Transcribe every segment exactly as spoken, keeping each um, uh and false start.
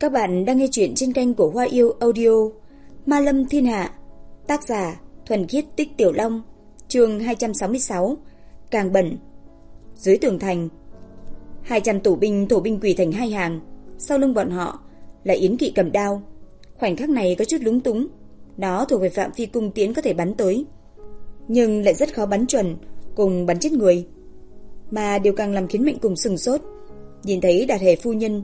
Các bạn đang nghe chuyện trên kênh của Hoa Yêu Audio. Ma Lâm Thiên Hạ. Tác giả Thuần Khiết Tích Tiểu Long. Chương hai trăm sáu mươi sáu. Càng bẩn. Dưới tường thành, hai trăm tù binh thổ binh quỳ thành hai hàng. Sau lưng bọn họ là Yến Kỵ cầm đao. Khoảnh khắc này có chút lúng túng. Nó thuộc về phạm vi cung tiễn có thể bắn tới, nhưng lại rất khó bắn chuẩn, cùng bắn chết người. Mà điều càng làm khiến Mệnh Cùng sừng sốt, nhìn thấy Đạt Hề phu nhân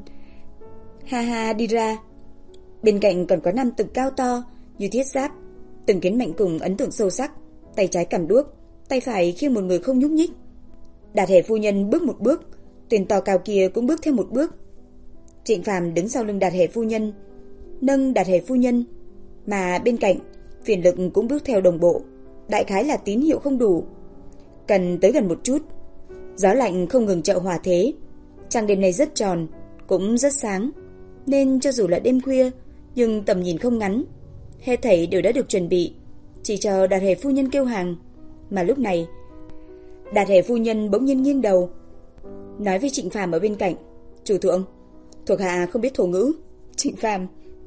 ha ha đi ra. Bên cạnh còn có nam tử cao to như thiết giáp, từng khiến Mệnh Cùng ấn tượng sâu sắc. Tay trái cầm đuốc, tay phải khiêng một người không nhúc nhích. Đạt Hề phu nhân bước một bước, tên to cao kia cũng bước thêm một bước. Trịnh Phàm đứng sau lưng Đạt Hề phu nhân, nâng Đạt Hề phu nhân, mà bên cạnh Phiền Lực cũng bước theo đồng bộ. Đại khái là tín hiệu không đủ, cần tới gần một chút. Gió lạnh không ngừng trợ hòa thế. Trăng đêm nay rất tròn, cũng rất sáng, nên cho dù là đêm khuya, nhưng tầm nhìn không ngắn. Hết thảy đều đã được chuẩn bị, chỉ chờ Đạt Hề phu nhân kêu hàng. Mà lúc này, Đạt Hề phu nhân bỗng nhiên nghiêng đầu, nói với Trịnh Phàm ở bên cạnh: "Chủ thượng, thuộc hạ không biết thổ ngữ." Trịnh Phàm.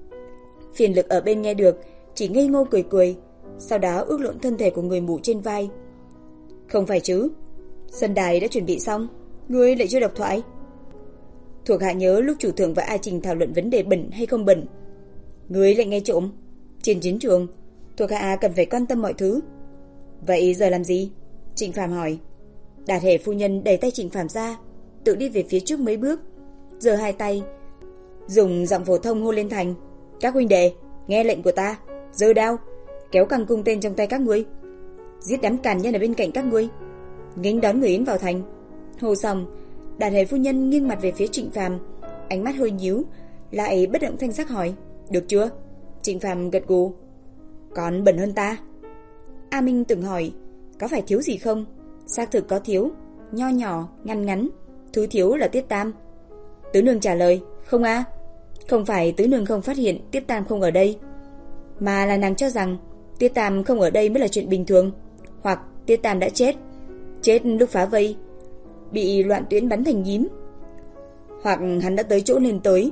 Phiền Lực ở bên nghe được, chỉ ngây ngô cười cười, sau đó ước lượng thân thể của người mù trên vai. "Không phải chứ? Sân đài đã chuẩn bị xong, ngươi lại chưa đọc thoại?" "Thuộc hạ nhớ lúc chủ thượng và A Trình thảo luận vấn đề bẩn hay không bẩn, ngươi lại nghe trộm. Trên chiến trường, thuộc hạ cần phải quan tâm mọi thứ." "Vậy giờ làm gì?" Trịnh Phàm hỏi. Đạt Hề phu nhân đẩy tay Trịnh Phàm ra, tự đi về phía trước mấy bước, giơ hai tay, dùng giọng phổ thông hô lên thành: "Các huynh đệ, nghe lệnh của ta, giơ đao, kéo căng cung tên trong tay các ngươi, giết đám càn nhân ở bên cạnh các ngươi, nghênh đón người Yến vào thành." Hô xong, Đạt Hề phu nhân nghiêng mặt về phía Trịnh Phàm, ánh mắt hơi nhíu, lại bất động thanh sắc hỏi: "Được chưa?" Trịnh Phàm gật gù. "Còn bẩn hơn ta?" A Minh từng hỏi: "Có phải thiếu gì không?" Xác thực có thiếu, nho nhỏ, ngăn ngắn. Thứ thiếu là Tiết Tam. Tứ nương trả lời: "Không a, không phải tứ nương không phát hiện Tiết Tam không ở đây, mà là nàng cho rằng Tiết Tam không ở đây mới là chuyện bình thường, hoặc Tiết Tam đã chết, chết lúc phá vây, bị loạn tuyến bắn thành nhím, hoặc hắn đã tới chỗ nên tới,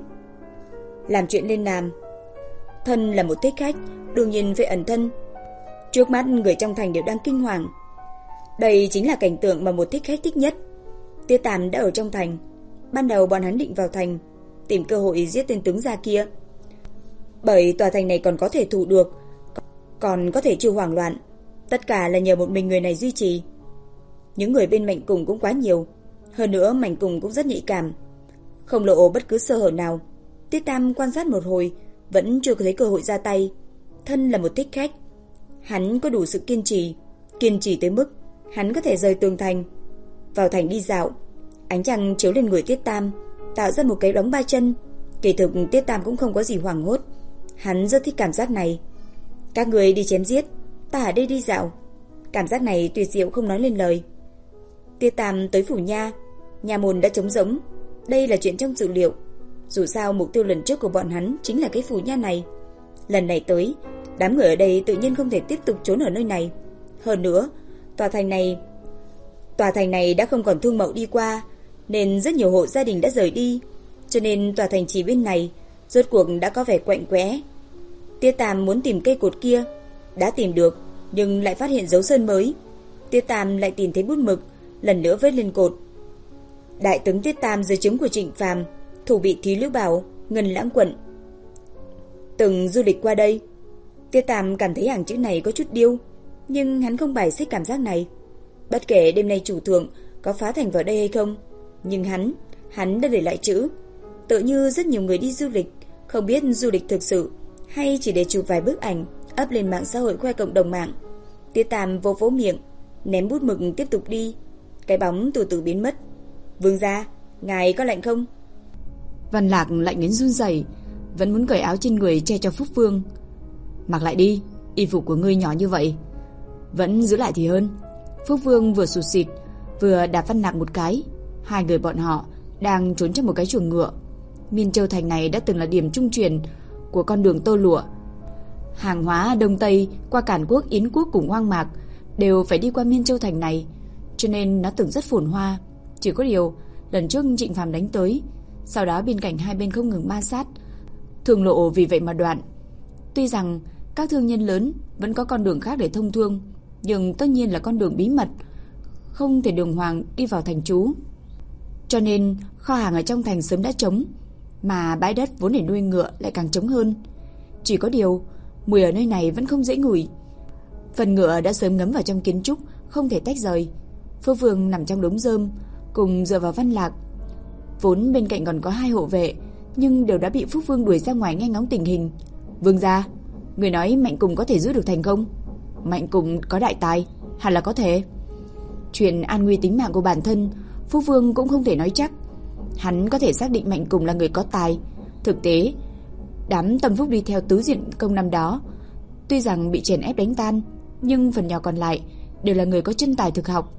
làm chuyện nên làm. Thân là một thích khách, đương nhiên phải ẩn thân. Trước mắt người trong thành đều đang kinh hoàng. Đây chính là cảnh tượng mà một thích khách thích nhất. Tiết Tam đã ở trong thành. Ban đầu bọn hắn định vào thành, tìm cơ hội giết tên tướng gia kia, bởi tòa thành này còn có thể thủ được, còn có thể chưa hoảng loạn. Tất cả là nhờ một mình người này duy trì. Những người bên Mạnh Cùng cũng quá nhiều, hơn nữa Mạnh Cùng cũng rất nhạy cảm, không lộ bất cứ sơ hở nào. Tiết Tam quan sát một hồi, vẫn chưa thấy cơ hội ra tay. Thân là một thích khách, hắn có đủ sự kiên trì, kiên trì tới mức hắn có thể rời tường thành, vào thành đi dạo. Ánh trăng chiếu lên người Tiết Tam, tạo ra một cái bóng ba chân. Kỳ thực Tiết Tam cũng không có gì hoảng hốt, hắn rất thích cảm giác này. "Các người đi chém giết, ta ở đây đi dạo." Cảm giác này tuyệt diệu không nói lên lời. Tiết Tam tới phủ nha, nhà môn đã trống rỗng. Đây là chuyện trong dự liệu. Dù sao mục tiêu lần trước của bọn hắn chính là cái phủ nha này. Lần này tới, đám người ở đây tự nhiên không thể tiếp tục trốn ở nơi này. Hơn nữa, tòa thành này Tòa thành này đã không còn thương mậu đi qua, nên rất nhiều hộ gia đình đã rời đi, cho nên tòa thành trì bên này rốt cuộc đã có vẻ quạnh quẽ. Tiết Tam muốn tìm cây cột kia, đã tìm được, nhưng lại phát hiện dấu sơn mới. Tiết Tam lại tìm thấy bút mực, lần nữa vết lên cột: "Đại tướng Tiết Tam dưới trướng của Trịnh Phàm, thủ bị Thí Lữ Bảo, Ngân Lãng quận, từng du lịch qua đây." Tiết Tam cảm thấy hàng chữ này có chút điêu, nhưng hắn không bài xích cảm giác này. Bất kể đêm nay chủ thượng có phá thành vào đây hay không, nhưng hắn, hắn đã để lại chữ. Tự như rất nhiều người đi du lịch, không biết du lịch thực sự hay chỉ để chụp vài bức ảnh up lên mạng xã hội khoe cộng đồng mạng. Tiết Tam vô vỗ miệng, ném bút mực tiếp tục đi. Cái bóng từ từ biến mất. "Vương gia, ngài có lạnh không?" Văn Lạc lạnh đến run rẩy, vẫn muốn cởi áo trên người che cho Phúc Vương. "Mặc lại đi, y phục của ngươi nhỏ như vậy, vẫn giữ lại thì hơn." Phúc Vương vừa sụt sịt, vừa đạp Văn Lạc một cái. Hai người bọn họ đang trốn trong một cái chuồng ngựa. Miên Châu thành này đã từng là điểm trung chuyển của con đường tơ lụa. Hàng hóa Đông Tây qua Càn Quốc, Yến Quốc cùng Hoang Mạc đều phải đi qua Miên Châu thành này, cho nên nó từng rất phồn hoa. Chỉ có điều lần trước Trịnh Phàm đánh tới, sau đó bên cạnh hai bên không ngừng ma sát, thương lộ vì vậy mà đoạn. Tuy rằng các thương nhân lớn vẫn có con đường khác để thông thương, nhưng tất nhiên là con đường bí mật, không thể đường hoàng đi vào thành trú. Cho nên kho hàng ở trong thành sớm đã trống, mà bãi đất vốn để nuôi ngựa lại càng trống hơn. Chỉ có điều, mùi ở nơi này vẫn không dễ ngửi. Phần ngựa đã sớm ngấm vào trong kiến trúc, không thể tách rời. Phước Vương nằm trong đống rơm, cùng dựa vào Văn Lạc. Vốn bên cạnh còn có hai hộ vệ, nhưng đều đã bị Phúc Vương đuổi ra ngoài nghe ngóng tình hình. Vương gia, người nói Mạnh Cùng có thể giữ được thành không? Mạnh Cùng có đại tài, hẳn là có thể. Chuyện an nguy tính mạng của bản thân, Phúc Vương cũng không thể nói chắc. Hắn có thể xác định Mạnh Cùng là người có tài. Thực tế, đám tâm phúc đi theo tứ diện công năm đó, tuy rằng bị chèn ép đánh tan, nhưng phần nhỏ còn lại đều là người có chân tài thực học.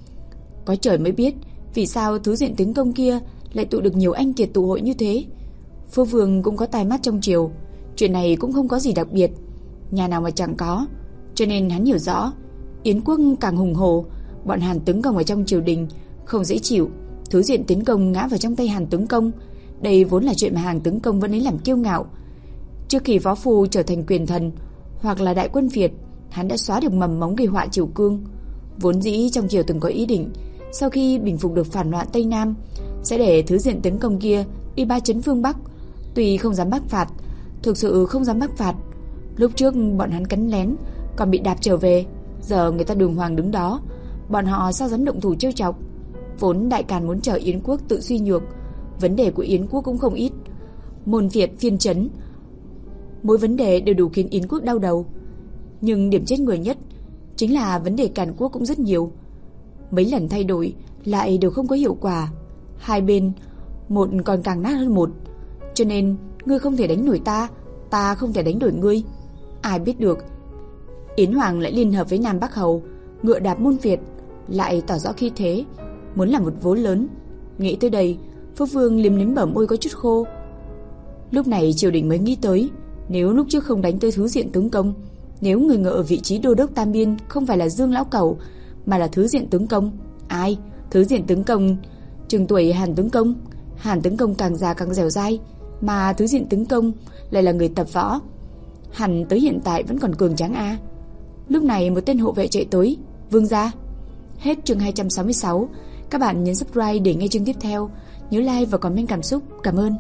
Có trời mới biết vì sao tứ diện tướng công kia lại tụ được nhiều anh kiệt tụ hội như thế. Phước Vương cũng có tai mắt trong triều, chuyện này cũng không có gì đặc biệt, nhà nào mà chẳng có. Cho nên hắn hiểu rõ, Yến quốc càng hùng hồ, bọn Hàn tướng công ở trong triều đình không dễ chịu. Thứ diện tiến công ngã vào trong tay Hàn tướng công, đây vốn là chuyện mà Hàn tướng công vẫn lấy làm kiêu ngạo. Trước khi Võ Phu trở thành quyền thần hoặc là đại quân Việt, hắn đã xóa được mầm mống gây họa triều cương. Vốn dĩ trong triều từng có ý định, sau khi bình phục được phản loạn Tây Nam, sẽ để thứ diện tiến công kia đi ba chấn phương Bắc. Tuy không dám bắc phạt, thực sự không dám bắc phạt. Lúc trước bọn hắn cắn lén, còn bị đạp trở về. Giờ người ta đường hoàng đứng đó, bọn họ sao dám động thủ trêu chọc. Vốn Đại Càn muốn chờ Yến quốc tự suy nhược, vấn đề của Yến quốc cũng không ít. Môn Việt phiên trấn, mỗi vấn đề đều đủ khiến Yến quốc đau đầu. Nhưng điểm chết người nhất chính là vấn đề Càn quốc cũng rất nhiều. Mấy lần thay đổi lại đều không có hiệu quả. Hai bên, một còn càng nát hơn một. Cho nên, ngươi không thể đánh nổi ta, ta không thể đánh đổi ngươi. Ai biết được, Yến Hoàng lại liên hợp với Nam Bắc Hầu, ngựa đạp Môn Việt, lại tỏ rõ khí thế, muốn làm một vố lớn. Nghĩ tới đây, Phước Vương liếm liếm bờ môi có chút khô. Lúc này triều đình mới nghĩ tới, nếu lúc trước không đánh tới thứ diện tướng công, nếu người ngựa ở vị trí đô đốc Tam Biên không phải là Dương Lão Cẩu, mà là thứ diện tướng công. Ai? Thứ diện tướng công chừng tuổi Hàn tướng công. Hàn tướng công càng già càng dẻo dai, mà thứ diện tướng công lại là người tập võ, hẳn tới hiện tại vẫn còn cường tráng a. Lúc này một tên hộ vệ chạy tới. Vương gia. Hết chương hai trăm sáu mươi sáu. Các bạn nhấn subscribe để nghe chương tiếp theo. Nhớ like và comment cảm xúc. Cảm ơn.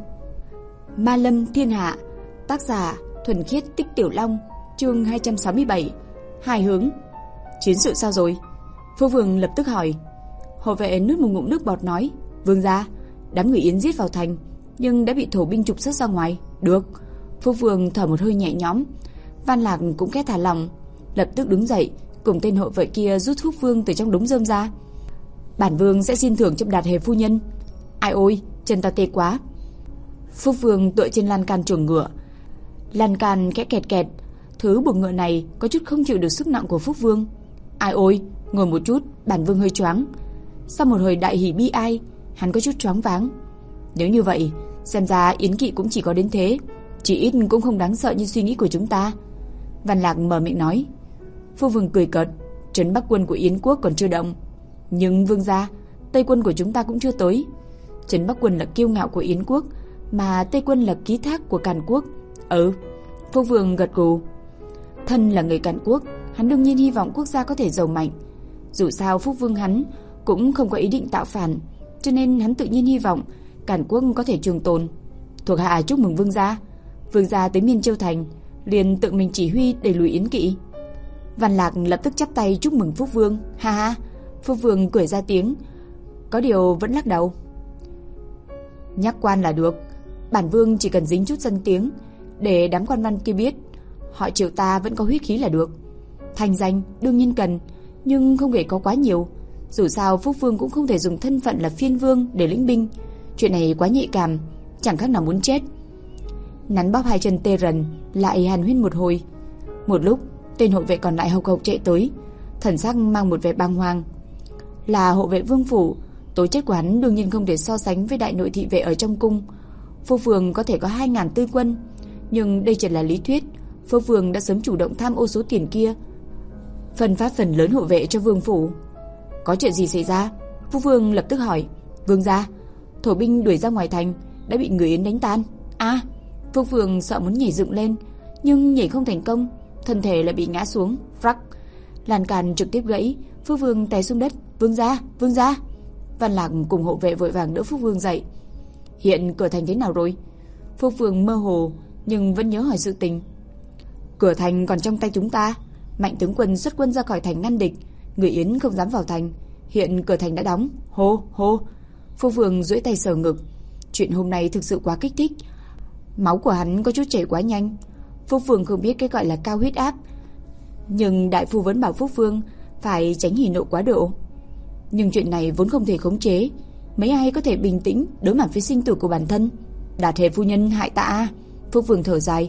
Ma Lâm Thiên Hạ, tác giả Thuần Khiết Tích Tiểu Long, chương hai trăm sáu mươi bảy. Hai hướng. Chiến sự sao rồi? Phú Vương lập tức hỏi. Hộ vệ nuốt một ngụm nước bọt nói. Vương gia, đám người Yến giết vào thành, nhưng đã bị thổ binh trục xuất ra ngoài. Được. Phú Vương thở một hơi nhẹ nhõm. Văn Lạc cũng khẽ thả lòng, lập tức đứng dậy cùng tên hộ vệ kia rút Phúc Vương từ trong đống rơm ra. Bản vương sẽ xin thưởng cho Đạt Hề phu nhân. Ai ôi, chân ta tê quá. Phúc Vương tựa trên lan can chuồng ngựa, lan can khẽ kẹt kẹt. Thứ buồng ngựa này có chút không chịu được sức nặng của Phúc Vương. Ai ôi, ngồi một chút, bản vương hơi choáng. Sau một hồi đại hỉ bi ai, hắn có chút choáng váng. Nếu như vậy, xem ra Yến kỵ cũng chỉ có đến thế, chỉ ít cũng không đáng sợ như suy nghĩ của chúng ta. Văn Lạc mở miệng nói. Phúc Vương cười cợt. Trấn Bắc quân của Yến quốc còn chưa động, nhưng vương gia, Tây quân của chúng ta cũng chưa tới. Trấn Bắc quân là kiêu ngạo của Yến quốc, mà Tây quân là ký thác của Càn quốc. Ừ. Phúc Vương gật gù. Thân là người Càn quốc, hắn đương nhiên hy vọng quốc gia có thể giàu mạnh. Dù sao Phúc Vương hắn cũng không có ý định tạo phản, cho nên hắn tự nhiên hy vọng Càn quốc có thể trường tồn. Thuộc hạ chúc mừng vương gia. Vương gia tới Miên Châu thành, liền tự mình chỉ huy đẩy lùi Yến kỵ. Văn Lạc lập tức chắp tay chúc mừng Phúc Vương. Ha ha. Phúc Vương cười ra tiếng, có điều vẫn lắc đầu. Nhắc quan là được, bản vương chỉ cần dính chút danh tiếng, để đám quan văn kia biết họ Triệu ta vẫn có huyết khí là được. Thành danh đương nhiên cần, nhưng không thể có quá nhiều. Dù sao Phúc Vương cũng không thể dùng thân phận là phiên vương để lĩnh binh, chuyện này quá nhạy cảm, chẳng khác nào muốn chết. Nắn bóp hai chân tê rần, lại hàn huyên một hồi. Một lúc, tên hộ vệ còn lại hộc hộc chạy tới, thần sắc mang một vẻ bàng hoàng. Là hộ vệ vương phủ, tố chất của hắn đương nhiên không thể so sánh với đại nội thị vệ ở trong cung. Phúc Vương có thể có hai ngàn tư quân, nhưng đây chỉ là lý thuyết. Phúc Vương đã sớm chủ động tham ô số tiền kia, phân phát phần lớn hộ vệ cho vương phủ. Có chuyện gì xảy ra? Phúc Vương lập tức hỏi. Vương gia, thổ binh đuổi ra ngoài thành đã bị người Yến đánh tan. À, Phúc Vương sợ muốn nhảy dựng lên, nhưng nhảy không thành công, thân thể lại bị ngã xuống. Phắc, lan can trực tiếp gãy, Phúc Vương té xuống đất. Vương gia, vương gia. Văn Lạc cùng hộ vệ vội vàng đỡ Phúc Vương dậy. Hiện cửa thành thế nào rồi? Phúc Vương mơ hồ nhưng vẫn nhớ hỏi sự tình. Cửa thành còn trong tay chúng ta. Mạnh tướng quân xuất quân ra khỏi thành ngăn địch, người Yến không dám vào thành. Hiện cửa thành đã đóng. Hô hô. Phúc Vương duỗi tay sờ ngực. Chuyện hôm nay thực sự quá kích thích. Máu của hắn có chút chảy quá nhanh. Phúc Vương không biết cái gọi là cao huyết áp, nhưng đại phu vẫn bảo Phúc Vương phải tránh hỉ nộ quá độ. Nhưng chuyện này vốn không thể khống chế, mấy ai có thể bình tĩnh đối mặt với sinh tử của bản thân. Đạt Hệ phu nhân hại ta. Phúc Vương thở dài.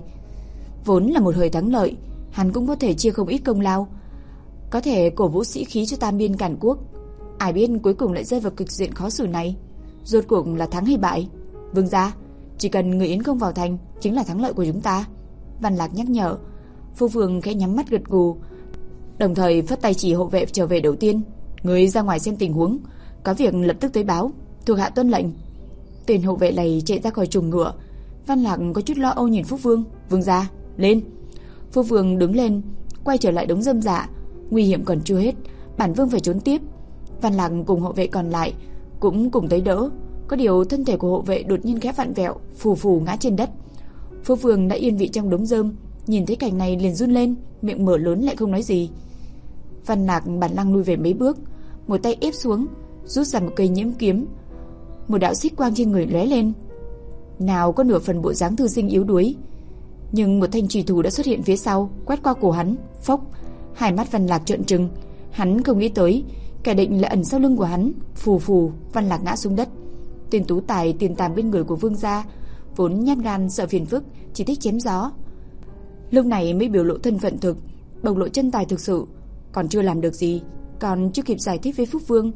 Vốn là một hồi thắng lợi, hắn cũng có thể chia không ít công lao, có thể cổ vũ sĩ khí cho tam biên càn quốc. Ai biết cuối cùng lại rơi vào kịch diện khó xử này. Rốt cuộc là thắng hay bại? Vương gia, chỉ cần người Yến không vào thành chính là thắng lợi của chúng ta. Văn Lạc nhắc nhở. Phúc Vương khẽ nhắm mắt gật gù, đồng thời phất tay chỉ hộ vệ trở về đầu tiên. Người ra ngoài xem tình huống, có việc lập tức tới báo. Thuộc hạ tuân lệnh. Tên hộ vệ này chạy ra khỏi chuồng ngựa. Văn Lạc có chút lo âu nhìn Phúc Vương. Vương gia, lên. Phúc Vương đứng lên, quay trở lại đống rơm rạ. Nguy hiểm còn chưa hết, bản vương phải trốn tiếp. Văn Lạc cùng hộ vệ còn lại cũng cùng tới đỡ. Có điều thân thể của hộ vệ đột nhiên khẽ vặn vẹo, phù phù ngã trên đất. Phúc Vương đã yên vị trong đống rơm, nhìn thấy cảnh này liền run lên, miệng mở lớn lại không nói gì. Văn Lạc bản năng lùi về mấy bước, một tay ép xuống, rút ra một cây nhiễm kiếm. Một đạo xích quang trên người lóe lên, nào có nửa phần bộ dáng thư sinh yếu đuối, nhưng một thanh chùy thủ đã xuất hiện phía sau, quét qua cổ hắn. Phốc, hai mắt Văn Lạc trợn trừng. Hắn không nghĩ tới kẻ định là ẩn sau lưng của hắn. Phù phù, Văn Lạc ngã xuống đất. Tên tú tài tiền tàm bên người của vương gia, vốn nhát gan sợ phiền phức, chỉ thích chém gió, lúc này mới biểu lộ thân phận thực, bộc lộ chân tài thực sự. Còn chưa làm được gì, còn chưa kịp giải thích với Phúc Vương,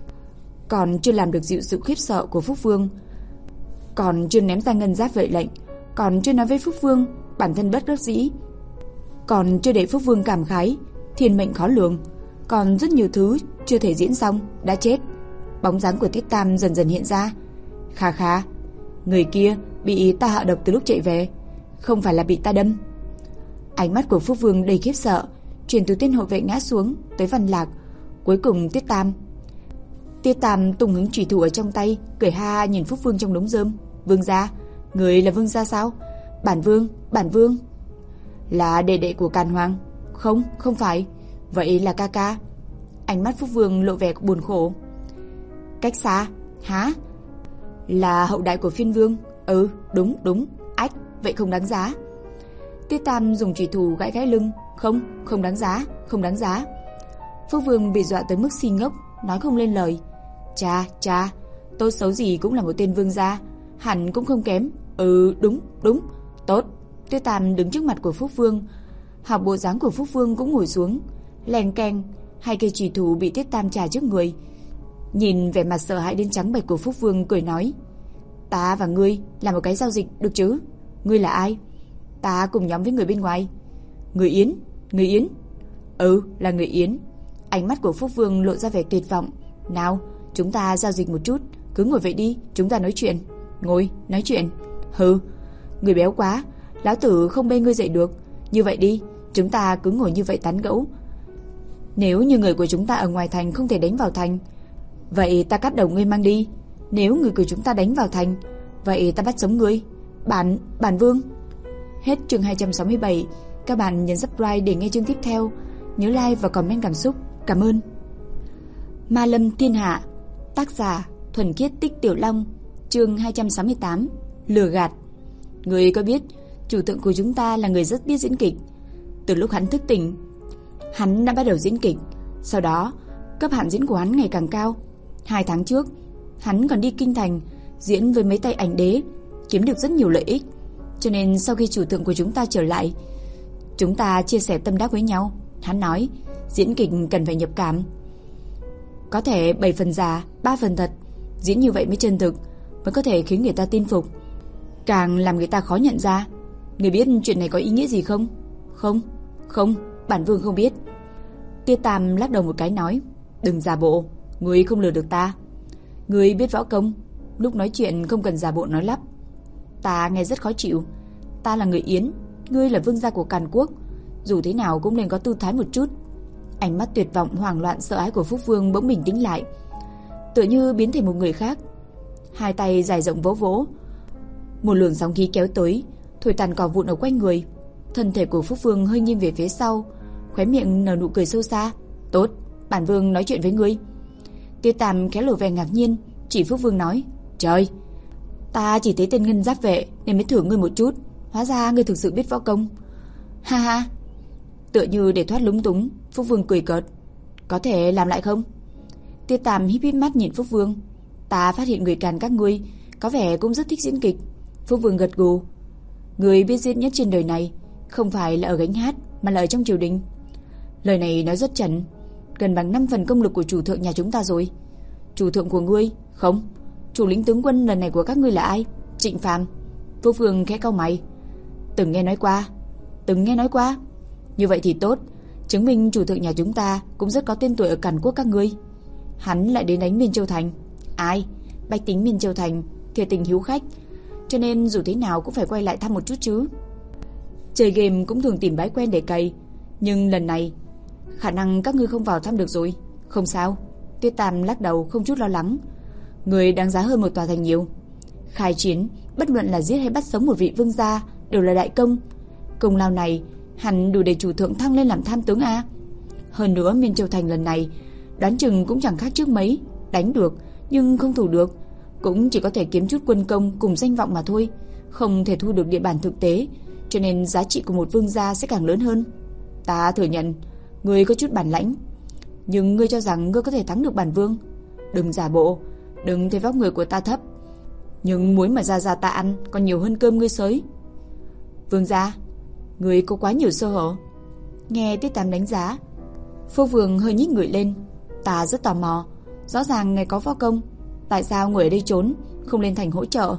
còn chưa làm được dịu sự khiếp sợ của Phúc Vương, còn chưa ném ra ngân giáp vệ lệnh, còn chưa nói với Phúc Vương bản thân bất đắc dĩ, còn chưa để Phúc Vương cảm khái thiên mệnh khó lường, còn rất nhiều thứ chưa thể diễn xong, đã chết. Bóng dáng của Tiết Tam dần dần hiện ra. Khà khà, người kia bị ta hạ độc từ lúc chạy về, không phải là bị ta đâm. Ánh mắt của Phúc Vương đầy khiếp sợ, chuyển từ tên hộ vệ ngã xuống tới Văn Lạc, cuối cùng Tiết Tam. Tiết Tam tung hứng chủy thủ ở trong tay, cười ha ha nhìn Phúc Vương trong đống rơm. Vương gia, người là vương gia sao? Bản vương, bản vương là đệ đệ của Càn Hoàng. Không, không phải. Vậy là ca ca. Ánh mắt Phúc Vương lộ vẻ buồn khổ. Cách xa? Hả? Là hậu đại của Phiên Vương. Ừ, đúng, đúng. Ách, vậy không đáng giá. Tiết Tam dùng chùy thủ gãi gãi lưng. Không, không đáng giá, không đáng giá. Phúc Vương bị dọa tới mức si ngốc, nói không lên lời. Cha, cha, tốt xấu gì cũng là một tên vương gia, hẳn cũng không kém. Ừ, đúng, đúng. Tốt. Tiết Tam đứng trước mặt của Phúc Vương, học bộ dáng của Phúc Vương cũng ngồi xuống. Lèn keng, hai cây chùy thủ bị Tiết Tam trà trước người. Nhìn vẻ mặt sợ hãi đến trắng bệch của Phúc Vương, cười nói: Ta và ngươi là một cái giao dịch được chứ? Ngươi là ai? Ta cùng nhóm với người bên ngoài. Người Yến? Người Yến? Ừ, là người Yến. Ánh mắt của Phúc Vương lộ ra vẻ tuyệt vọng. Nào, chúng ta giao dịch một chút, cứ ngồi vậy đi, chúng ta nói chuyện. Ngồi, nói chuyện. Hừ, người béo quá, lão tử không bê ngươi dậy được. Như vậy đi, chúng ta cứ ngồi như vậy tán gẫu. Nếu như người của chúng ta ở ngoài thành không thể đánh vào thành, vậy ta cắt đầu ngươi mang đi. Nếu người của chúng ta đánh vào thành, vậy ta bắt sống ngươi. Bản, bản vương. Hết chương hai trăm sáu mươi bảy. Các bạn nhấn subscribe để nghe chương tiếp theo. Nhớ like và comment cảm xúc. Cảm ơn. Ma Lâm Thiên Hạ. Tác giả Thuần Khiết Tích Tiểu Long. Chương hai trăm sáu mươi tám. Lừa gạt. Người có biết chủ tượng của chúng ta là người rất biết diễn kịch. Từ lúc hắn thức tỉnh, hắn đã bắt đầu diễn kịch. Sau đó cấp hạn diễn của hắn ngày càng cao. Hai tháng trước, hắn còn đi kinh thành diễn với mấy tay ảnh đế, kiếm được rất nhiều lợi ích. Cho nên sau khi chủ tượng của chúng ta trở lại, chúng ta chia sẻ tâm đắc với nhau. Hắn nói diễn kịch cần phải nhập cảm, có thể bảy phần giả, ba phần thật. Diễn như vậy mới chân thực, mới có thể khiến người ta tin phục, càng làm người ta khó nhận ra. Người biết chuyện này có ý nghĩa gì không? Không, không, bản vương không biết. Tiết Tam lắc đầu một cái nói: Đừng giả bộ, ngươi không lừa được ta. Ngươi biết võ công, lúc nói chuyện không cần giả bộ nói lắp. Ta nghe rất khó chịu. Ta là người Yến, ngươi là vương gia của Càn Quốc, dù thế nào cũng nên có tư thái một chút. Ánh mắt tuyệt vọng, hoảng loạn, sợ hãi của Phúc Vương bỗng bình tĩnh lại, tựa như biến thành một người khác. Hai tay dài rộng vỗ vỗ, một luồng sóng khí kéo tới, thổi tàn cỏ vụn ở quanh người. Thân thể của Phúc Vương hơi nghiêng về phía sau, khóe miệng nở nụ cười sâu xa. Tốt, bản vương nói chuyện với ngươi. Tiêu Tam khẽ lộ vẻ ngạc nhiên, chỉ Phúc Vương nói: Trời, ta chỉ thấy tên ngân giáp vệ nên mới thử ngươi một chút, hóa ra ngươi thực sự biết võ công. Ha ha. Tựa như để thoát lúng túng, Phúc Vương cười cợt. Có thể làm lại không? Tiêu Tam híp híp mắt nhìn Phúc Vương. Ta phát hiện người Càn các ngươi có vẻ cũng rất thích diễn kịch. Phúc Vương gật gù. Người biết diễn nhất trên đời này không phải là ở gánh hát, mà là ở trong triều đình. Lời này nói rất trần, gần bằng năm phần công lực của chủ thượng nhà chúng ta rồi. Chủ thượng của ngươi? Không. Chủ lĩnh tướng quân lần này của các ngươi là ai? Trịnh Phàm. Phúc Vương khẽ cau mày. Từng nghe nói qua. Từng nghe nói qua. Như vậy thì tốt, chứng minh chủ thượng nhà chúng ta cũng rất có tên tuổi ở Càn Quốc các ngươi. Hắn lại đến đánh Miên Châu Thành. Ai? Bách tính Miên Châu Thành thiệt tình hiếu khách, cho nên dù thế nào cũng phải quay lại thăm một chút chứ. Chơi game cũng thường tìm bãi quen để cày, nhưng lần này khả năng các ngươi không vào thăm được rồi. Không sao. Tuyết Tam lắc đầu không chút lo lắng. Người đáng giá hơn một tòa thành nhiều. Khai chiến, bất luận là giết hay bắt sống một vị vương gia đều là đại công. Công lao này hẳn đủ để chủ thượng thăng lên làm tham tướng a. Hơn nữa Miên Châu Thành lần này đoán chừng cũng chẳng khác trước mấy. Đánh được nhưng không thủ được, cũng chỉ có thể kiếm chút quân công cùng danh vọng mà thôi, không thể thu được địa bàn thực tế, cho nên giá trị của một vương gia sẽ càng lớn hơn. Ta thừa nhận ngươi có chút bản lãnh, nhưng ngươi cho rằng ngươi có thể thắng được bản vương? Đừng giả bộ, đừng thấy vóc người của ta thấp, nhưng muối mà ra ra ta ăn còn nhiều hơn cơm ngươi xới. Vương gia, ngươi có quá nhiều sơ hở. Nghe Tiết Tam đánh giá, Phúc Vương hơi nhích người lên. Ta rất tò mò, rõ ràng ngài có võ công, tại sao người ở đây trốn, không lên thành hỗ trợ?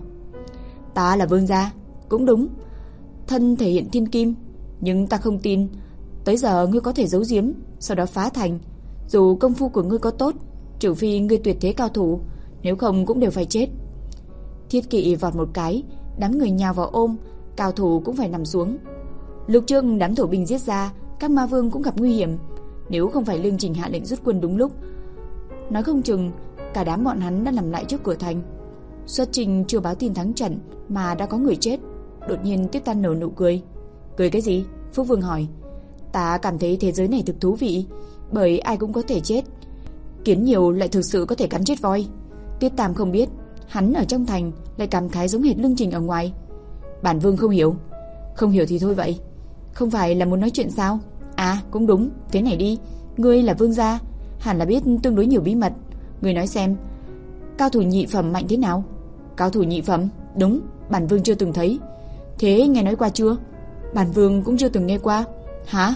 Ta là vương gia, cũng đúng, thân thể hiện thiên kim, nhưng ta không tin tới giờ ngươi có thể giấu giếm, sau đó phá thành. Dù công phu của ngươi có tốt, trừ phi ngươi tuyệt thế cao thủ, nếu không cũng đều phải chết. Thiết Kỵ vọt một cái, đám người nhào vào ôm, cao thủ cũng phải nằm xuống. Lúc trước đám thổ binh giết ra, các ma vương cũng gặp nguy hiểm. Nếu không phải Lương Trình hạ lệnh rút quân đúng lúc, nói không chừng cả đám bọn hắn đã nằm lại trước cửa thành. Xuất trình chưa báo tin thắng trận mà đã có người chết. Đột nhiên Tuyết Tan nở nụ cười. Cười cái gì? Phúc Vương hỏi. Ta cảm thấy thế giới này thực thú vị, bởi ai cũng có thể chết, kiến nhiều lại thực sự có thể cắn chết voi. Tuyết Tam không biết, hắn ở trong thành lại cảm khái giống hệt Lương Trình ở ngoài. Bản vương không hiểu. Không hiểu thì thôi vậy, không phải là muốn nói chuyện sao? À cũng đúng, thế này đi, ngươi là vương gia, hẳn là biết tương đối nhiều bí mật. Ngươi nói xem, cao thủ nhị phẩm mạnh thế nào? Cao thủ nhị phẩm? Đúng, bản vương chưa từng thấy. Thế nghe nói qua chưa? Bản vương cũng chưa từng nghe qua. Hả?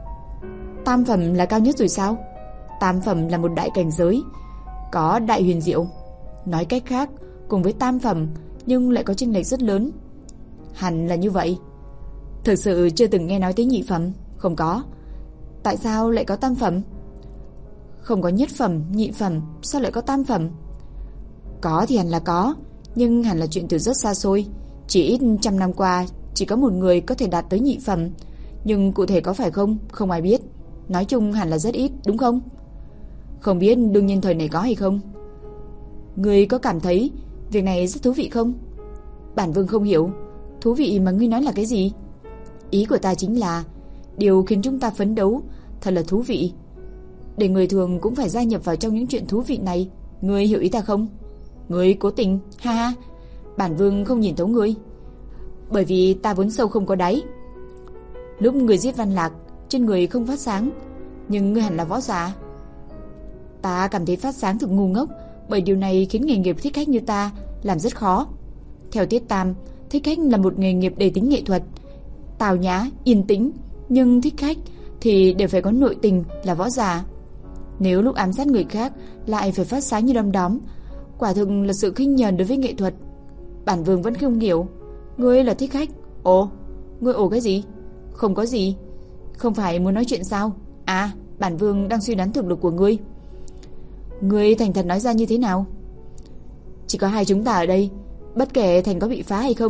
Tam phẩm là cao nhất rồi sao? Tam phẩm là một đại cảnh giới, có đại huyền diệu. Nói cách khác, cùng với tam phẩm nhưng lại có chênh lệch rất lớn. Hẳn là như vậy. Thực sự chưa từng nghe nói tới nhị phẩm. Không có. Tại sao lại có tam phẩm? Không có nhất phẩm, nhị phẩm, sao lại có tam phẩm? Có thì hẳn là có, nhưng hẳn là chuyện từ rất xa xôi. Chỉ ít trăm năm qua chỉ có một người có thể đạt tới nhị phẩm, nhưng cụ thể có phải không, không ai biết. Nói chung hẳn là rất ít, đúng không? Không biết đương nhiên thời này có hay không. Ngươi có cảm thấy việc này rất thú vị không? Bản vương không hiểu. Thú vị mà ngươi nói là cái gì? Ý của ta chính là điều khiến chúng ta phấn đấu thật là thú vị, để người thường cũng phải gia nhập vào trong những chuyện thú vị này. Ngươi hiểu ý ta không? Ngươi cố tình, ha ha. Bản vương không nhìn thấu ngươi, bởi vì ta vốn sâu không có đáy. Lúc người giết Văn Lạc, trên người không phát sáng, nhưng ngươi hẳn là võ giả. Ta cảm thấy phát sáng thực ngu ngốc, bởi điều này khiến nghề nghiệp thích khách như ta làm rất khó. Theo Tiết Tam, thích khách là một nghề nghiệp đầy tính nghệ thuật, tào nhã, yên tĩnh, nhưng thích khách thì đều phải có nội tình là võ giả. Nếu lúc ám sát người khác lại phải phát sáng như đom đóm, quả thực là sự khinh nhờn đối với nghệ thuật. Bản vương vẫn không hiểu. Ngươi là thích khách? Ồ, ngươi ồ cái gì? Không có gì. Không phải muốn nói chuyện sao? À, bản vương đang suy đoán thực lực của ngươi. Ngươi thành thật nói ra như thế nào? Chỉ có hai chúng ta ở đây, bất kể thành có bị phá hay không,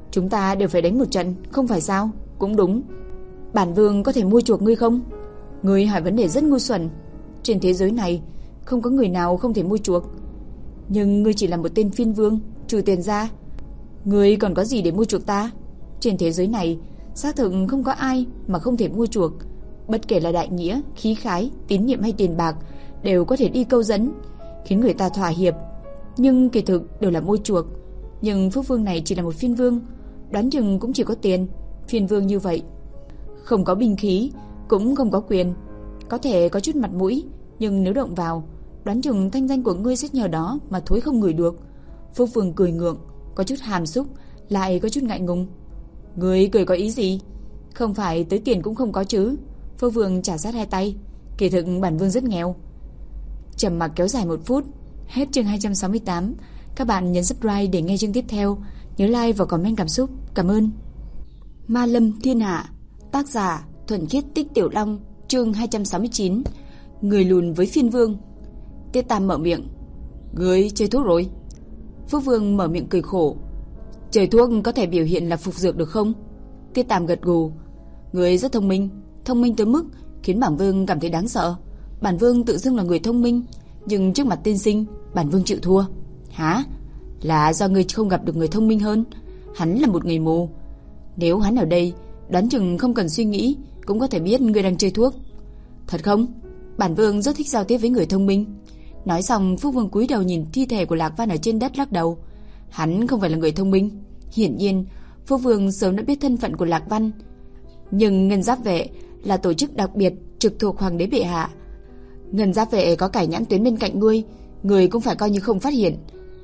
Chúng ta đều phải đánh một trận, không phải sao? Cũng đúng. Bản vương có thể mua chuộc ngươi không? Ngươi hỏi vấn đề rất ngu xuẩn. Trên thế giới này không có người nào không thể mua chuộc. Nhưng ngươi chỉ là một tên phiên vương, trừ tiền ra, ngươi còn có gì để mua chuộc ta? Trên thế giới này xác thực không có ai mà không thể mua chuộc. Bất kể là đại nghĩa, khí khái, tín nhiệm hay tiền bạc đều có thể đi câu dẫn, khiến người ta thỏa hiệp. Nhưng kỳ thực đều là mua chuộc. Nhưng Phúc Vương này chỉ là một phiên vương, đoán chừng cũng chỉ có tiền. Phiên vương như vậy, không có binh khí, cũng không có quyền, có thể có chút mặt mũi, nhưng nếu động vào, đoán chừng thanh danh của ngươi sẽ nhờ đó mà thối không ngửi được. Phúc Vương cười ngượng, có chút hàm xúc, lại có chút ngại ngùng. Ngươi cười có ý gì? Không phải tới tiền cũng không có chứ? Phúc Vương trả sát hai tay. Kỳ thực bản vương rất nghèo. Trầm mặc kéo dài một phút. Hết chương hai trăm sáu mươi tám. Các bạn nhấn subscribe để nghe chương tiếp theo. Nhớ like và comment cảm xúc. Cảm ơn. Ma Lâm Thiên Hạ. Tác giả Thuần Khiết Tích Tiểu Long. Chương hai trăm sáu mươi chín. Người lùn với phiên vương. Tiết Tam mở miệng. Ngươi chơi thuốc rồi? Phúc Vương mở miệng cười khổ. Chơi thuốc có thể biểu hiện là phục dược được không? Tiết Tam gật gù. Ngươi rất thông minh, thông minh tới mức khiến bản vương cảm thấy đáng sợ. Bản vương tự xưng là người thông minh, nhưng trước mặt tiên sinh, bản vương chịu thua. Hả? Là do ngươi không gặp được người thông minh hơn. Hắn là một người mù. Nếu hắn ở đây, đoán chừng không cần suy nghĩ cũng có thể biết ngươi đang chơi thuốc. Thật không? Bản vương rất thích giao tiếp với người thông minh. Nói xong, Phúc Vương cúi đầu nhìn thi thể của Lạc Văn ở trên đất, lắc đầu. Hắn không phải là người thông minh. Hiển nhiên, Phúc Vương sớm đã biết thân phận của Lạc Văn. Nhưng Ngân Giáp Vệ là tổ chức đặc biệt trực thuộc Hoàng đế bệ hạ. Ngân Giáp Vệ có cải nhãn tuyến bên cạnh ngươi, người cũng phải coi như không phát hiện.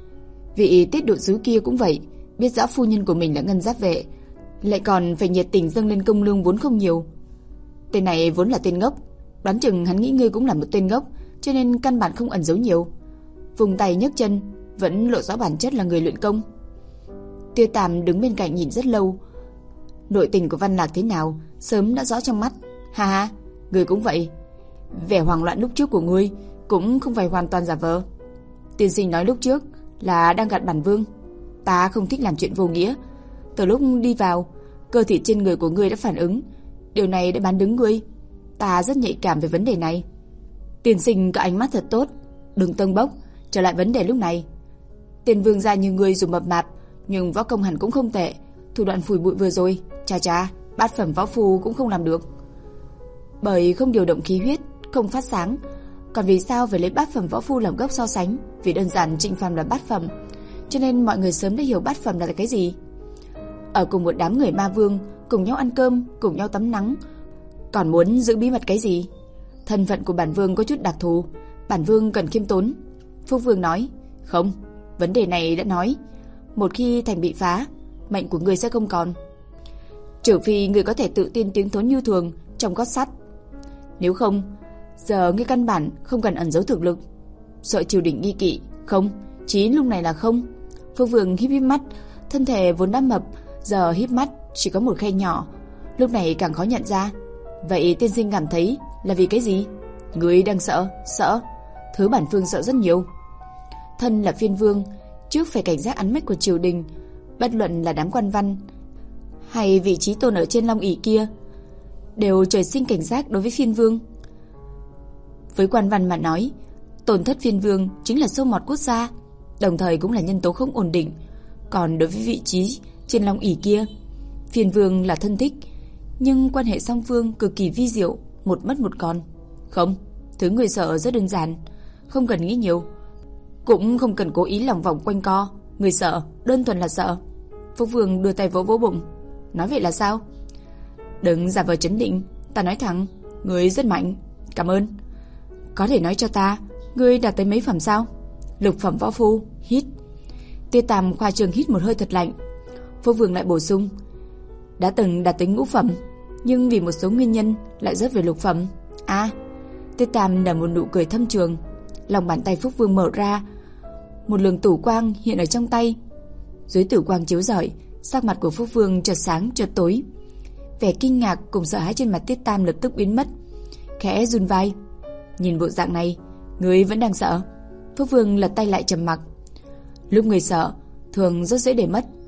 Vị tiết độ sứ kia cũng vậy, biết rõ phu nhân của mình là Ngân Giáp Vệ, lại còn phải nhiệt tình dâng lên công lương vốn không nhiều. Tên này vốn là tên ngốc, đoán chừng hắn nghĩ ngươi cũng là một tên ngốc, cho nên căn bản không ẩn giấu nhiều. Vùng tay nhấc chân, vẫn lộ rõ bản chất là người luyện công. Tiêu Tam đứng bên cạnh nhìn rất lâu. Nội tình của Văn Lạc thế nào sớm đã rõ trong mắt. Ha ha, ngươi cũng vậy. Vẻ hoảng loạn lúc trước của ngươi cũng không phải hoàn toàn giả vờ. Tiên sinh nói lúc trước là đang gạt bản vương. Ta không thích làm chuyện vô nghĩa. Từ lúc đi vào, cơ thịt trên người của ngươi đã phản ứng. Điều này đã bán đứng ngươi. Ta rất nhạy cảm về vấn đề này. Tiên sinh có ánh mắt thật tốt. Đừng tâng bốc. Trở lại vấn đề lúc này. Tiền vương gia như ngươi dù mập mạp, nhưng võ công hẳn cũng không tệ. Thủ đoạn phủi bụi vừa rồi, cha cha, bát phẩm võ phu cũng không làm được. Bởi không điều động khí huyết, không phát sáng. Còn vì sao phải lấy bát phẩm võ phu làm gốc so sánh? Vì đơn giản Trịnh Phàm là bát phẩm, cho nên mọi người sớm đã hiểu bát phẩm là cái gì. Ở cùng một đám người ma vương, cùng nhau ăn cơm, cùng nhau tắm nắng, còn muốn giữ bí mật cái gì? Thân phận của bản vương có chút đặc thù, bản vương cần khiêm tốn. Phúc Vương nói, không, vấn đề này đã nói, một khi thành bị phá, mệnh của người sẽ không còn. Trừ phi người có thể tự tin tiếng thốn như thường trong gót sắt. Nếu không, giờ ngươi căn bản không cần ẩn giấu thực lực. Sợ triều đình nghi kỵ, không, chí lúc này là không. Phúc Vương híp híp mắt, thân thể vốn đã mập, giờ híp mắt chỉ có một khe nhỏ, lúc này càng khó nhận ra. Vậy tiên sinh cảm thấy là vì cái gì? Ngươi đang sợ, sợ, thứ bản vương sợ rất nhiều. Thân là phiên vương, trước phải cảnh giác ánh mắt của triều đình, bất luận là đám quan văn hay vị trí tôn ở trên long ỷ kia, đều trời sinh cảnh giác đối với phiên vương. Với quan văn mà nói, tổn thất phiên vương chính là sâu mọt quốc gia, đồng thời cũng là nhân tố không ổn định. Còn đối với vị trí trên long ỷ kia, phiên vương là thân thích, nhưng quan hệ song phương cực kỳ vi diệu, một mất một còn. Không, thứ người sợ rất đơn giản, không cần nghĩ nhiều, cũng không cần cố ý lòng vòng quanh co. Người sợ, đơn thuần là sợ. Phúc Vương đưa tay vỗ vỗ bụng. Nói vậy là sao? Đừng giả vờ trấn định, ta nói thẳng, ngươi rất mạnh. Cảm ơn. Có thể nói cho ta, ngươi đạt tới mấy phẩm sao? Lục phẩm võ phu. Hít. Tiêu Tam khoa trương hít một hơi thật lạnh. Phúc Vương lại bổ sung, đã từng đạt tới ngũ phẩm, nhưng vì một số nguyên nhân lại rớt về lục phẩm. À, Tiêu Tam nở một nụ cười thâm trường. Lòng bàn tay Phúc Vương mở ra, một luồng tử quang hiện ở trong tay. Dưới tử quang chiếu rọi, sắc mặt của Phúc Vương chợt sáng chợt tối. Vẻ kinh ngạc cùng sợ hãi trên mặt Tiết Tam lập tức biến mất, khẽ run vai. Nhìn bộ dạng này, ngươi vẫn đang sợ? Phúc Vương lật tay lại trầm mặc. Lúc người sợ thường rất dễ để mất.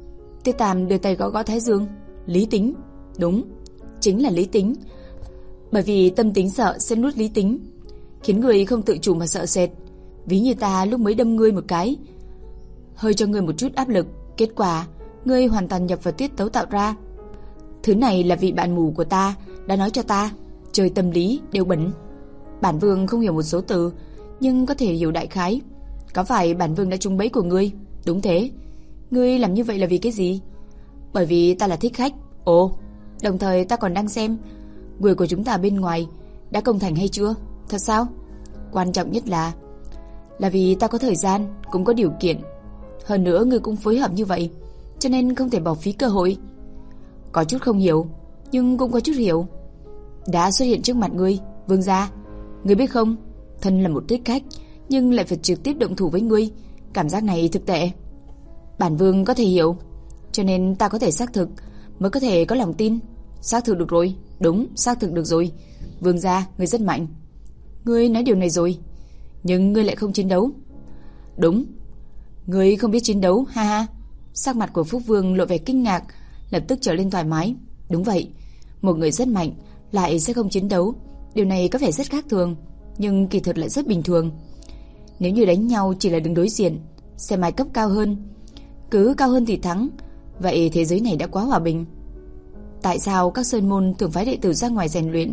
Tiết Tam đưa tay gõ gõ thái dương. Lý tính. Đúng, chính là lý tính. Bởi vì tâm tính sợ sẽ nuốt lý tính, khiến người không tự chủ mà sợ sệt. Ví như ta lúc mới đâm ngươi một cái, hơi cho ngươi một chút áp lực, kết quả ngươi hoàn toàn nhập vào tiết tấu tạo ra. Thứ này là vị bạn mù của ta đã nói cho ta, chơi tâm lý đều bẩn. Bản vương không hiểu một số từ, nhưng có thể hiểu đại khái. Có phải bản vương đã trúng bẫy của ngươi? Đúng thế. Ngươi làm như vậy là vì cái gì? Bởi vì ta là thích khách. Ồ, đồng thời ta còn đang xem người của chúng ta bên ngoài đã công thành hay chưa. Thật sao? Quan trọng nhất là Là vì ta có thời gian, cũng có điều kiện. Hơn nữa ngươi cũng phối hợp như vậy, cho nên không thể bỏ phí cơ hội. Có chút không hiểu, nhưng cũng có chút hiểu. Đã xuất hiện trước mặt ngươi, vương gia. Ngươi biết không, thân là một thích khách nhưng lại phải trực tiếp động thủ với ngươi, cảm giác này thực tệ. Bản vương có thể hiểu, cho nên ta có thể xác thực, mới có thể có lòng tin. Xác thực được rồi. Đúng, xác thực được rồi. Vương gia, ngươi rất mạnh. Ngươi nói điều này rồi, nhưng ngươi lại không chiến đấu. Đúng, ngươi không biết chiến đấu, ha ha. Sắc mặt của Phúc Vương lộ vẻ kinh ngạc, lập tức trở lên thoải mái. Đúng vậy, một người rất mạnh lại sẽ không chiến đấu, điều này có vẻ rất khác thường, nhưng kỳ thực lại rất bình thường. Nếu như đánh nhau chỉ là đứng đối diện, xem ai cấp cao hơn, cứ cao hơn thì thắng, vậy thế giới này đã quá hòa bình. Tại sao các sơn môn thường phái đệ tử ra ngoài rèn luyện?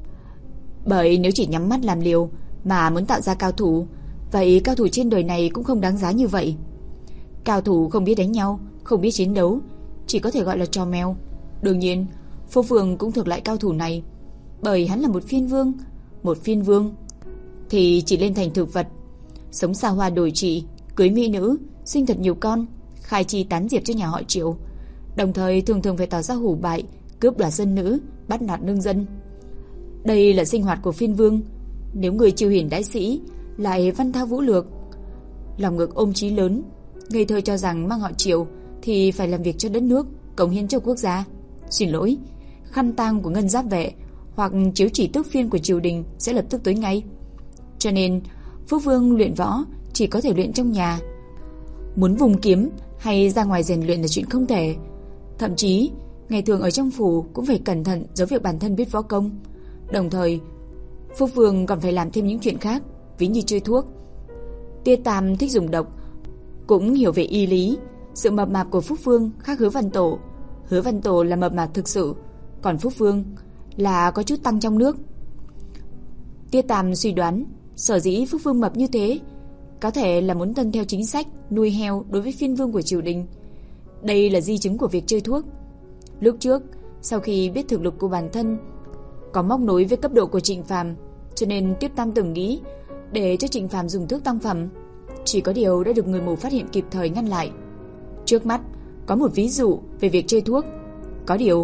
Bởi nếu chỉ nhắm mắt làm liều mà muốn tạo ra cao thủ, vậy cao thủ trên đời này cũng không đáng giá như vậy. Cao thủ không biết đánh nhau, không biết chiến đấu, chỉ có thể gọi là trò mèo. Đương nhiên, Phúc Vương cũng thuộc lại cao thủ này, bởi hắn là một phiên vương. Một phiên vương thì chỉ lên thành thực vật, sống xa hoa đồi trụy, cưới mỹ nữ, sinh thật nhiều con, khai chi tán diệp cho nhà họ Triệu, đồng thời thường thường phải tỏ ra hủ bại, cướp đoạt dân nữ, bắt nạt nương dân. Đây là sinh hoạt của phiên vương. Nếu người Triều Hiển đại sĩ lại văn thao vũ lược, lòng ngực ôm chí lớn, ngây thơ cho rằng mang họ Triệu thì phải làm việc cho đất nước, cống hiến cho quốc gia. Xin lỗi, khăn tang của ngân giáp vệ hoặc chiếu chỉ tước phiên của triều đình sẽ lập tức tới ngay. Cho nên Phúc Vương luyện võ chỉ có thể luyện trong nhà. Muốn vùng kiếm hay ra ngoài rèn luyện là chuyện không thể. Thậm chí ngày thường ở trong phủ cũng phải cẩn thận giấu việc bản thân biết võ công. Đồng thời Phúc Vương còn phải làm thêm những chuyện khác, ví như chơi thuốc. Tiết Tam thích dùng độc, cũng hiểu về y lý. Sự mập mạp của Phúc Vương khác Hứa Văn Tổ. Hứa Văn Tổ là mập mạp thực sự, còn Phúc Vương là có chút tăng trong nước. Tiết Tam suy đoán sở dĩ Phúc Vương mập như thế có thể là muốn tuân theo chính sách nuôi heo đối với phiên vương của triều đình. Đây là di chứng của việc chơi thuốc. Lúc trước, sau khi biết thực lực của bản thân có móc nối với cấp độ của Trịnh Phàm, cho nên Tiết Tam từng nghĩ để cho Trịnh Phàm dùng thuốc tăng phẩm. Chỉ có điều đã được người mù phát hiện kịp thời ngăn lại. Trước mắt có một ví dụ về việc chơi thuốc. Có điều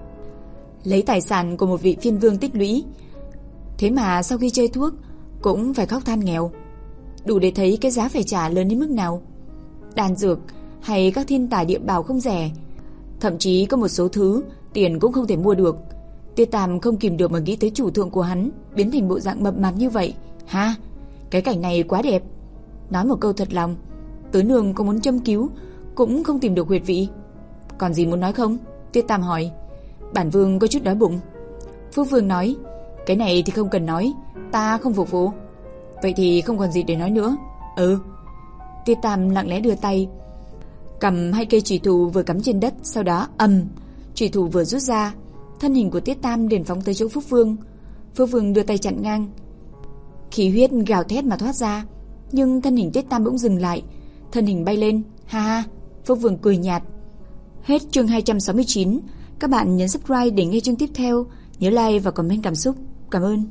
lấy tài sản của một vị phiên vương tích lũy, thế mà sau khi chơi thuốc cũng phải khóc than nghèo, đủ để thấy cái giá phải trả lớn đến mức nào. Đan dược hay các thiên tài địa bảo không rẻ, thậm chí có một số thứ tiền cũng không thể mua được. Tiết Tam không kìm được mà nghĩ tới chủ thượng của hắn biến thành bộ dạng mập mạp như vậy. Ha, cái cảnh này quá đẹp. Nói một câu thật lòng, tứ nương có muốn châm cứu cũng không tìm được huyệt vị. Còn gì muốn nói không? Tiết Tam hỏi. Bản vương có chút đói bụng. Phúc Vương nói. Cái này thì không cần nói, ta không phục vụ. Vậy thì không còn gì để nói nữa. Ừ. Tiết Tam lặng lẽ đưa tay cầm hai cây chủy thủ vừa cắm trên đất, sau đó ầm, chủy thủ vừa rút ra, thân hình của Tiết Tam liền phóng tới chỗ Phúc Vương. Phúc Vương đưa tay chặn ngang, khí huyết gào thét mà thoát ra, nhưng thân hình Tiết Tam bỗng dừng lại, thân hình bay lên. Ha ha. Phúc Vương cười nhạt. Hết chương hai trăm sáu mươi chín. Các bạn nhấn subscribe để nghe chương tiếp theo, nhớ like và comment cảm xúc. Cảm ơn.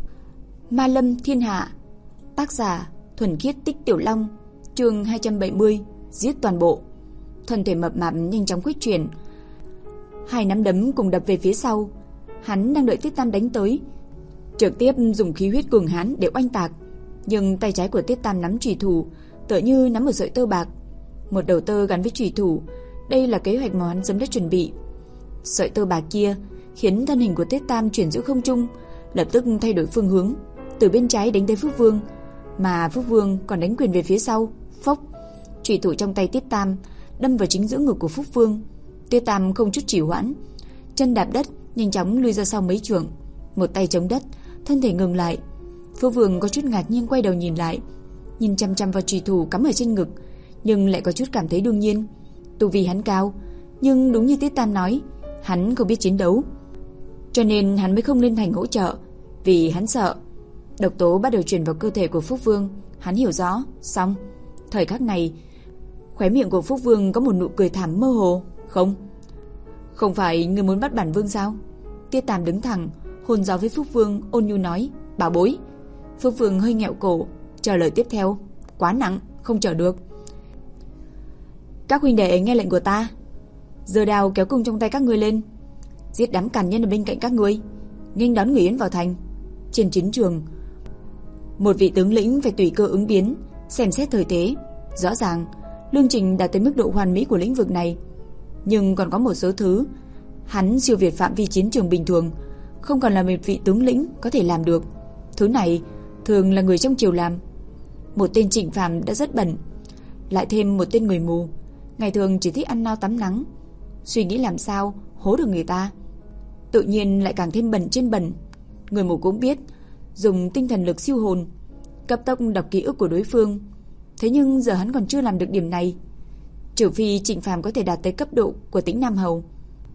Ma Lâm Thiên Hạ, tác giả Thuần Khiết Tích Tiểu Long, chương hai trăm bảy mươi. Giết toàn bộ. Thân thể mập mạp nhanh chóng khuếch chuyển, hai nắm đấm cùng đập về phía sau. Hắn đang đợi Tiết Tam đánh tới, trực tiếp dùng khí huyết cường hãn để oanh tạc, nhưng tay trái của Tiết Tam nắm chủy thủ tựa như nắm một sợi tơ bạc, một đầu tơ gắn với chủy thủ. Đây là kế hoạch mà hắn sớm đã chuẩn bị. Sợi tơ bạc kia khiến thân hình của Tiết Tam chuyển giữa không trung, lập tức thay đổi phương hướng, từ bên trái đánh tới Phúc Vương, mà Phúc Vương còn đánh quyền về phía sau. Phốc, chủy thủ trong tay Tiết Tam đâm vào chính giữa ngực của Phúc Vương. Tiết Tam không chút trì hoãn, chân đạp đất, nhanh chóng lùi ra sau mấy trượng, một tay chống đất, thân thể ngừng lại. Phúc Vương có chút ngạc nhiên quay đầu nhìn lại, nhìn chăm chăm vào chùy thủ cắm ở trên ngực, nhưng lại có chút cảm thấy đương nhiên. Tu vi hắn cao, nhưng đúng như Tiết Tam nói, hắn không biết chiến đấu, cho nên hắn mới không lên thành hỗ trợ, vì hắn sợ. Độc tố bắt đầu truyền vào cơ thể của Phúc Vương, hắn hiểu rõ. Xong, thời khắc này, khóe miệng của Phúc Vương có một nụ cười thảm mơ hồ. Không, không phải ngươi muốn bắt bản vương sao? Tiết Tam đứng thẳng, hôn gió với Phúc Vương, ôn nhu nói, bảo bối. Phúc Vương hơi nghẹo cổ, chờ lời tiếp theo. Quá nặng, không chờ được. Các huynh đệ nghe lệnh của ta, giơ đao kéo cung trong tay các ngươi lên, giết đám càn nhân ở bên cạnh các ngươi, nghênh đón người Yến vào thành. Trên chiến trường, một vị tướng lĩnh phải tùy cơ ứng biến, xem xét thời thế. Rõ ràng Lương Trình đạt tới mức độ hoàn mỹ của lĩnh vực này, nhưng còn có một số thứ hắn siêu việt phạm vi chiến trường bình thường, không còn là một vị tướng lĩnh có thể làm được. Thứ này thường là người trong triều làm. Một tên Trịnh Phàm đã rất bẩn, lại thêm một tên người mù, ngày thường chỉ thích ăn no tắm nắng, suy nghĩ làm sao hố được người ta, tự nhiên lại càng thêm bẩn trên bẩn. Người mù cũng biết dùng tinh thần lực siêu hồn cấp tốc đọc ký ức của đối phương, thế nhưng giờ hắn còn chưa làm được điểm này. Trừ phi Trịnh Phàm có thể đạt tới cấp độ của Tĩnh Nam Hầu,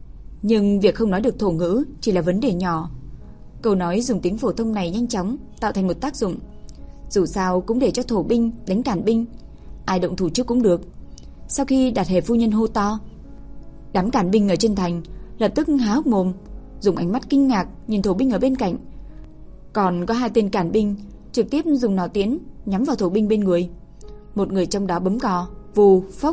nhưng việc không nói được thổ ngữ chỉ là vấn đề nhỏ. Câu nói dùng tiếng phổ thông này nhanh chóng tạo thành một tác dụng. Dù sao cũng để cho thổ binh đánh cản binh, ai động thủ trước cũng được. Sau khi Đạt Hề phu nhân hô to, đám cản binh ở trên thành lập tức há hốc mồm, dùng ánh mắt kinh ngạc nhìn thổ binh ở bên cạnh. Còn có hai tên cản binh trực tiếp dùng nỏ tiễn nhắm vào thổ binh bên người. Một người trong đó bấm cò, vù phốc,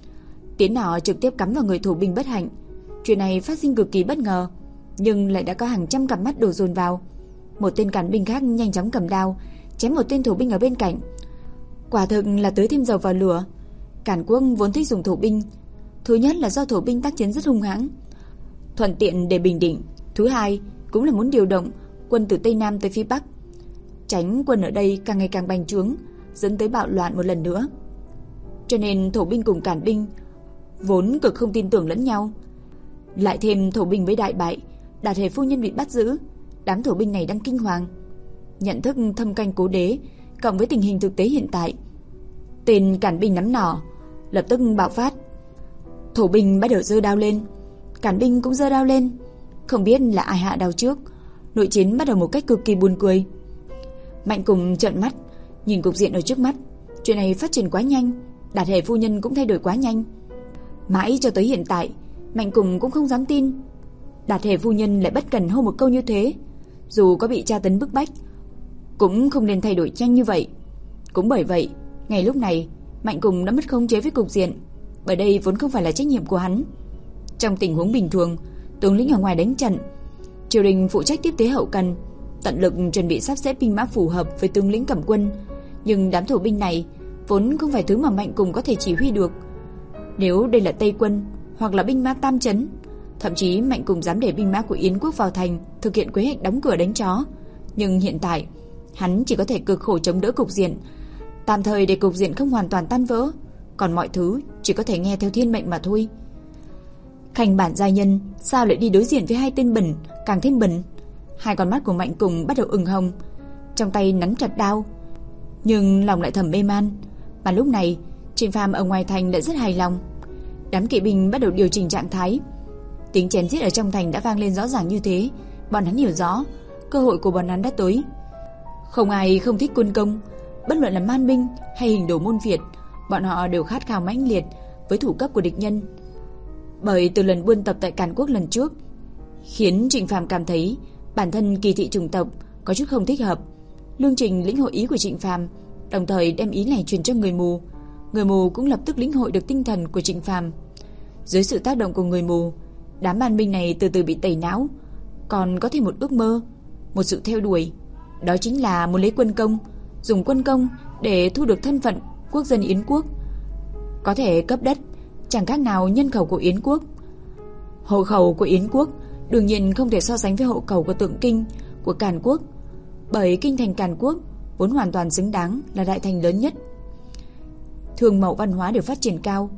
tiễn nỏ trực tiếp cắm vào người thổ binh bất hạnh. Chuyện này phát sinh cực kỳ bất ngờ, nhưng lại đã có hàng trăm cặp mắt đổ dồn vào. Một tên cản binh khác nhanh chóng cầm đao chém một tên thổ binh ở bên cạnh. Quả thực là tưới thêm dầu vào lửa. Cản Quốc vốn thích dùng thổ binh, thứ nhất là do thổ binh tác chiến rất hung hãn, thuận tiện để bình định. Thứ hai cũng là muốn điều động quân từ Tây Nam tới phía Bắc, tránh quân ở đây càng ngày càng bành trướng, dẫn tới bạo loạn một lần nữa. Cho nên thổ binh cùng cản binh vốn cực không tin tưởng lẫn nhau. Lại thêm thổ binh với đại bại, Đạt Hề phu nhân bị bắt giữ, đám thổ binh này đang kinh hoàng. Nhận thức thâm canh cố đế cộng với tình hình thực tế hiện tại, tên cản binh nắm nỏ lập tức bạo phát. Thổ binh bắt đầu giơ đao lên, cản binh cũng giơ đao lên. Không biết là ai hạ đao trước, nội chiến bắt đầu một cách cực kỳ buồn cười. Mạnh Cùng trợn mắt nhìn cục diện ở trước mắt. Chuyện này phát triển quá nhanh, Đạt Hề phu nhân cũng thay đổi quá nhanh. Mãi cho tới hiện tại, Mạnh Cùng cũng không dám tin Đạt Hề phu nhân lại bất cần hô một câu như thế. Dù có bị tra tấn bức bách, cũng không nên thay đổi nhanh như vậy. Cũng bởi vậy, ngay lúc này, Mạnh Cùng đã mất khống chế với cục diện, bởi đây vốn không phải là trách nhiệm của hắn. Trong tình huống bình thường, tướng lĩnh ở ngoài đánh trận, triều đình phụ trách tiếp tế hậu cần, tận lực chuẩn bị sắp xếp binh mã phù hợp với tướng lĩnh cầm quân. Nhưng đám thổ binh này vốn không phải thứ mà Mạnh Cùng có thể chỉ huy được. Nếu đây là Tây quân hoặc là binh mã tam trấn, thậm chí Mạnh Cùng dám để binh mã của Yến quốc vào thành thực hiện kế hoạch đóng cửa đánh chó. Nhưng hiện tại hắn chỉ có thể cực khổ chống đỡ cục diện, tạm thời để cục diện không hoàn toàn tan vỡ, còn mọi thứ chỉ có thể nghe theo thiên mệnh mà thôi. Khanh bản giai nhân sao lại đi đối diện với hai tên bẩn, càng thêm bẩn. Hai con mắt của Mạnh Cùng bắt đầu ửng hồng, trong tay nắm chặt đao, nhưng lòng lại thầm mê man. Mà lúc này Trịnh Phàm ở ngoài thành đã rất hài lòng. Đám kỵ binh bắt đầu điều chỉnh trạng thái. Tiếng chém giết ở trong thành đã vang lên rõ ràng như thế, bọn hắn hiểu rõ cơ hội của bọn hắn đã tới. Không ai không thích quân công, bất luận là man binh hay hình đồ môn Việt, bọn họ đều khát khao mãnh liệt với thủ cấp của địch nhân. Bởi từ lần buôn tập tại Càn Quốc lần trước, khiến Trịnh Phàm cảm thấy bản thân kỳ thị chủng tộc có chút không thích hợp. Lương Trình lĩnh hội ý của Trịnh Phàm, đồng thời đem ý này truyền cho người mù. Người mù cũng lập tức lĩnh hội được tinh thần của Trịnh Phàm. Dưới sự tác động của người mù, đám man binh này từ từ bị tẩy não, còn có thêm một ước mơ, một sự theo đuổi, đó chính là muốn lấy quân công, dùng quân công để thu được thân phận quốc dân Yến quốc, có thể cấp đất chẳng khác nào nhân khẩu của Yến quốc. Hộ khẩu của Yến quốc đương nhiên không thể so sánh với hộ khẩu của Tượng Kinh của Càn Quốc, bởi kinh thành Càn Quốc vốn hoàn toàn xứng đáng là đại thành lớn nhất. Thương mậu văn hóa đều phát triển cao,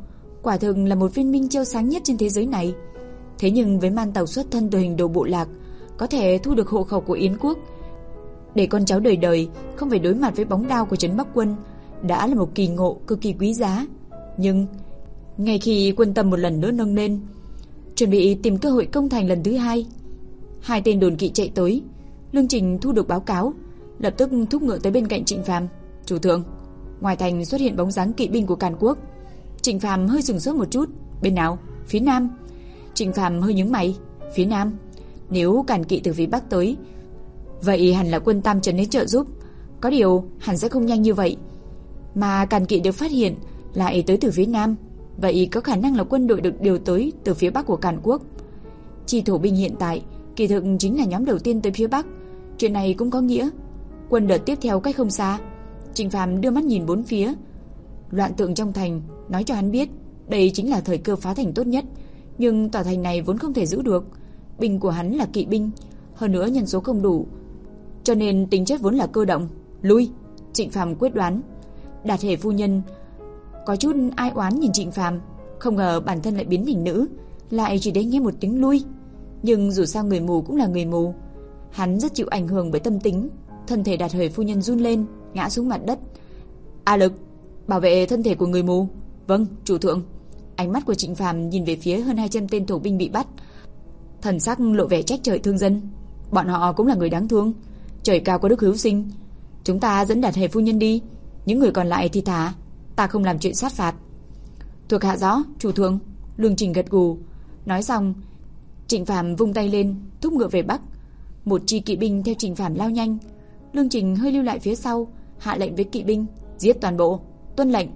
quả thực là một viên minh châu sáng nhất trên thế giới này. Thế nhưng với man tộc xuất thân từ hình đồ bộ lạc, có thể thu được hộ khẩu của Yến quốc, để con cháu đời đời không phải đối mặt với bóng đao của trấn Bắc quân, đã là một kỳ ngộ cực kỳ quý giá. Nhưng ngay khi quân tâm một lần nữa nâng lên, chuẩn bị tìm cơ hội công thành lần thứ hai, hai tên đồn kỵ chạy tới. Lương Trình thu được báo cáo, lập tức thúc ngựa tới bên cạnh Trịnh Phàm. Chủ thượng, ngoài thành xuất hiện bóng dáng kỵ binh của Càn Quốc. Trịnh Phàm hơi sửng sốt một chút. Bên nào? Phía nam. Trịnh Phàm hơi nhướng mày. Phía nam? Nếu Càn kỵ từ phía bắc tới, vậy hẳn là quân Tam Trấn đến trợ giúp. Có điều hẳn sẽ không nhanh như vậy. Mà Càn kỵ được phát hiện lại tới từ phía nam, vậy có khả năng là quân đội được điều tới từ phía bắc của Càn Quốc. Chi thổ binh hiện tại kỳ thực chính là nhóm đầu tiên tới phía bắc. Chuyện này cũng có nghĩa quân đợt tiếp theo cách không xa. Trịnh Phàm đưa mắt nhìn bốn phía. Loạn tượng trong thành nói cho hắn biết đây chính là thời cơ phá thành tốt nhất. Nhưng tòa thành này vốn không thể giữ được. Binh của hắn là kỵ binh, hơn nữa nhân số không đủ, cho nên tính chất vốn là cơ động. Lui. Trịnh Phàm quyết đoán. Đạt Hề phu nhân có chút ai oán nhìn Trịnh Phàm, không ngờ bản thân lại biến thành nữ, lại chỉ để nghe một tiếng lui. Nhưng dù sao người mù cũng là người mù, hắn rất chịu ảnh hưởng bởi tâm tính. Thân thể Đạt Hề phu nhân run lên, ngã xuống mặt đất. A Lực, bảo vệ thân thể của người mù. Vâng, chủ thượng. Ánh mắt của Trịnh Phàm nhìn về phía hơn hai trăm tên thổ binh bị bắt, thần sắc lộ vẻ trách trời thương dân. Bọn họ cũng là người đáng thương, trời cao có đức hiếu sinh. Chúng ta dẫn Đạt Hề phu nhân đi, những người còn lại thì thả, ta không làm chuyện sát phạt. Thuộc hạ rõ, chủ thượng. Lương Trình gật gù. Nói xong, Trịnh Phàm vung tay lên, thúc ngựa về bắc. Một chi kỵ binh theo Trịnh Phàm lao nhanh. Lương Trình hơi lưu lại phía sau, hạ lệnh với kỵ binh giết toàn bộ. Tuân lệnh.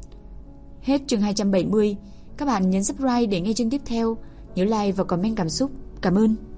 Hết chương hai trăm bảy mươi. Các bạn nhấn subscribe để nghe chương tiếp theo. Nhớ like và comment cảm xúc. Cảm ơn.